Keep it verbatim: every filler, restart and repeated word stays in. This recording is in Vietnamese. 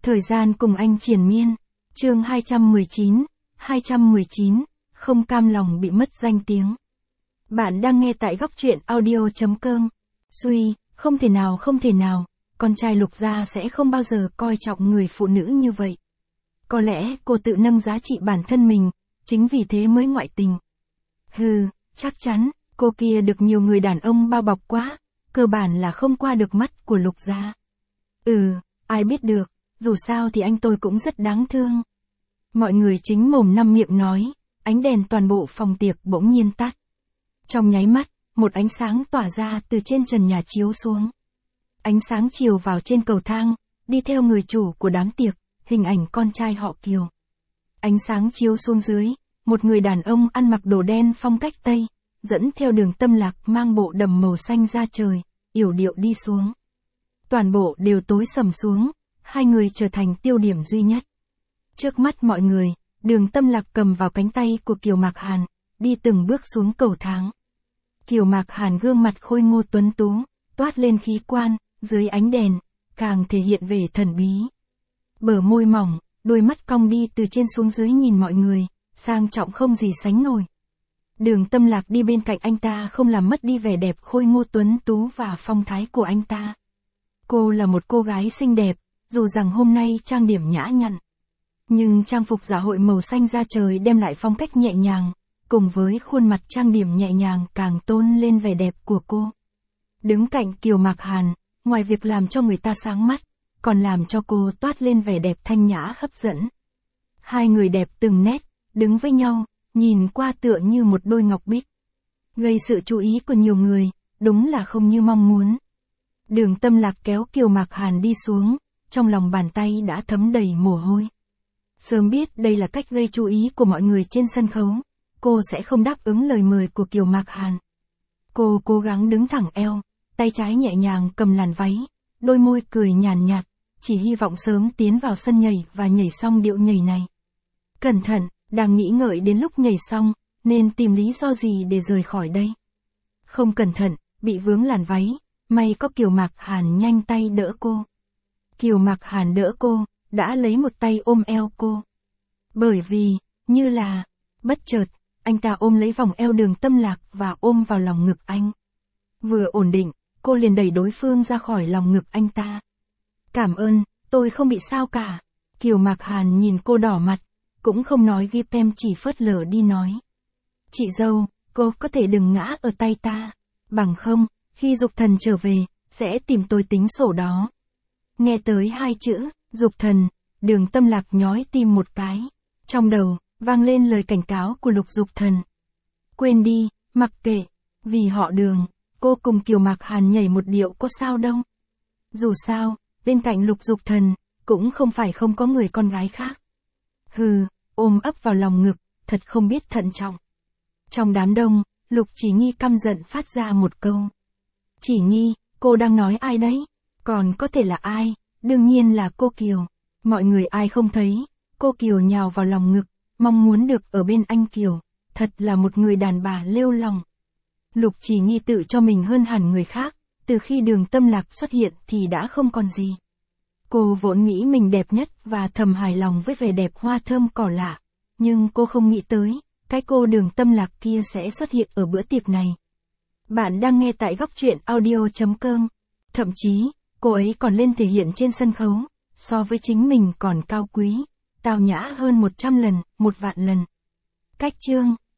Thời gian cùng anh triền miên. Chương hai trăm mười chín, hai trăm mười chín, không cam lòng bị mất danh tiếng. Bạn đang nghe tại góc truyện audio chấm com. Suy, không thể nào không thể nào, con trai Lục gia sẽ không bao giờ coi trọng người phụ nữ như vậy. Có lẽ cô tự nâng giá trị bản thân mình, chính vì thế mới ngoại tình. Hừ, chắc chắn, cô kia được nhiều người đàn ông bao bọc quá, cơ bản là không qua được mắt của Lục gia. Ừ, ai biết được, dù sao thì anh tôi cũng rất đáng thương. Mọi người chính mồm năm miệng nói, ánh đèn toàn bộ phòng tiệc bỗng nhiên tắt. Trong nháy mắt, một ánh sáng tỏa ra từ trên trần nhà chiếu xuống. Ánh sáng chiếu vào trên cầu thang, đi theo người chủ của đám tiệc, hình ảnh con trai họ Kiều. Ánh sáng chiếu xuống dưới, một người đàn ông ăn mặc đồ đen phong cách Tây, dẫn theo Đường Tâm Lạc mang bộ đầm màu xanh da trời, yểu điệu đi xuống. Toàn bộ đều tối sầm xuống, hai người trở thành tiêu điểm duy nhất. Trước mắt mọi người, Đường Tâm Lạc cầm vào cánh tay của Kiều Mạc Hàn, đi từng bước xuống cầu thang. Kiều Mạc Hàn gương mặt khôi ngô tuấn tú, toát lên khí quan, dưới ánh đèn, càng thể hiện vẻ thần bí. Bờ môi mỏng, đôi mắt cong đi từ trên xuống dưới nhìn mọi người, sang trọng không gì sánh nổi. Đường Tâm Lạc đi bên cạnh anh ta không làm mất đi vẻ đẹp khôi ngô tuấn tú và phong thái của anh ta. Cô là một cô gái xinh đẹp, dù rằng hôm nay trang điểm nhã nhặn. Nhưng trang phục dạ hội màu xanh da trời đem lại phong cách nhẹ nhàng, cùng với khuôn mặt trang điểm nhẹ nhàng càng tôn lên vẻ đẹp của cô. Đứng cạnh Kiều Mạc Hàn, ngoài việc làm cho người ta sáng mắt, còn làm cho cô toát lên vẻ đẹp thanh nhã hấp dẫn. Hai người đẹp từng nét, đứng với nhau, nhìn qua tựa như một đôi ngọc bích. Gây sự chú ý của nhiều người, đúng là không như mong muốn. Đường Tâm Lạc kéo Kiều Mạc Hàn đi xuống, trong lòng bàn tay đã thấm đầy mồ hôi. Sớm biết đây là cách gây chú ý của mọi người trên sân khấu, cô sẽ không đáp ứng lời mời của Kiều Mạc Hàn. Cô cố gắng đứng thẳng eo, tay trái nhẹ nhàng cầm làn váy, đôi môi cười nhàn nhạt, chỉ hy vọng sớm tiến vào sân nhảy và nhảy xong điệu nhảy này. Cẩn thận, đang nghĩ ngợi đến lúc nhảy xong, nên tìm lý do gì để rời khỏi đây. Không cẩn thận, bị vướng làn váy, may có Kiều Mạc Hàn nhanh tay đỡ cô. Kiều Mạc Hàn đỡ cô, đã lấy một tay ôm eo cô. Bởi vì, như là, bất chợt, anh ta ôm lấy vòng eo Đường Tâm Lạc và ôm vào lòng ngực anh. Vừa ổn định, cô liền đẩy đối phương ra khỏi lòng ngực anh ta. Cảm ơn, tôi không bị sao cả. Kiều Mạc Hàn nhìn cô đỏ mặt, cũng không nói ghi em chỉ phớt lờ đi nói. Chị dâu, cô có thể đừng ngã ở tay ta, bằng không, khi Dục Thần trở về, sẽ tìm tôi tính sổ đó. Nghe tới hai chữ, Dục Thần, Đường Tâm Lạc nhói tim một cái. Trong đầu, vang lên lời cảnh cáo của Lục Dục Thần. Quên đi, mặc kệ, vì họ Đường, cô cùng Kiều Mạc Hàn nhảy một điệu có sao đâu. Dù sao, bên cạnh Lục Dục Thần, cũng không phải không có người con gái khác. Hừ, ôm ấp vào lòng ngực, thật không biết thận trọng. Trong đám đông, Lục Chỉ Nghi căm giận phát ra một câu. Chỉ Nghi, cô đang nói ai đấy? Còn có thể là ai? Đương nhiên là cô Kiều. Mọi người ai không thấy, cô Kiều nhào vào lòng ngực, mong muốn được ở bên anh Kiều, thật là một người đàn bà lêu lỏng. Lục Chỉ Nghi tự cho mình hơn hẳn người khác, từ khi Đường Tâm Lạc xuất hiện thì đã không còn gì. Cô vốn nghĩ mình đẹp nhất và thầm hài lòng với vẻ đẹp hoa thơm cỏ lạ, nhưng cô không nghĩ tới, cái cô Đường Tâm Lạc kia sẽ xuất hiện ở bữa tiệc này. Bạn đang nghe tại góc truyện audio chấm com. Thậm chí, cô ấy còn lên thể hiện trên sân khấu, so với chính mình còn cao quý, tao nhã hơn một trăm lần, một vạn lần. Cách chương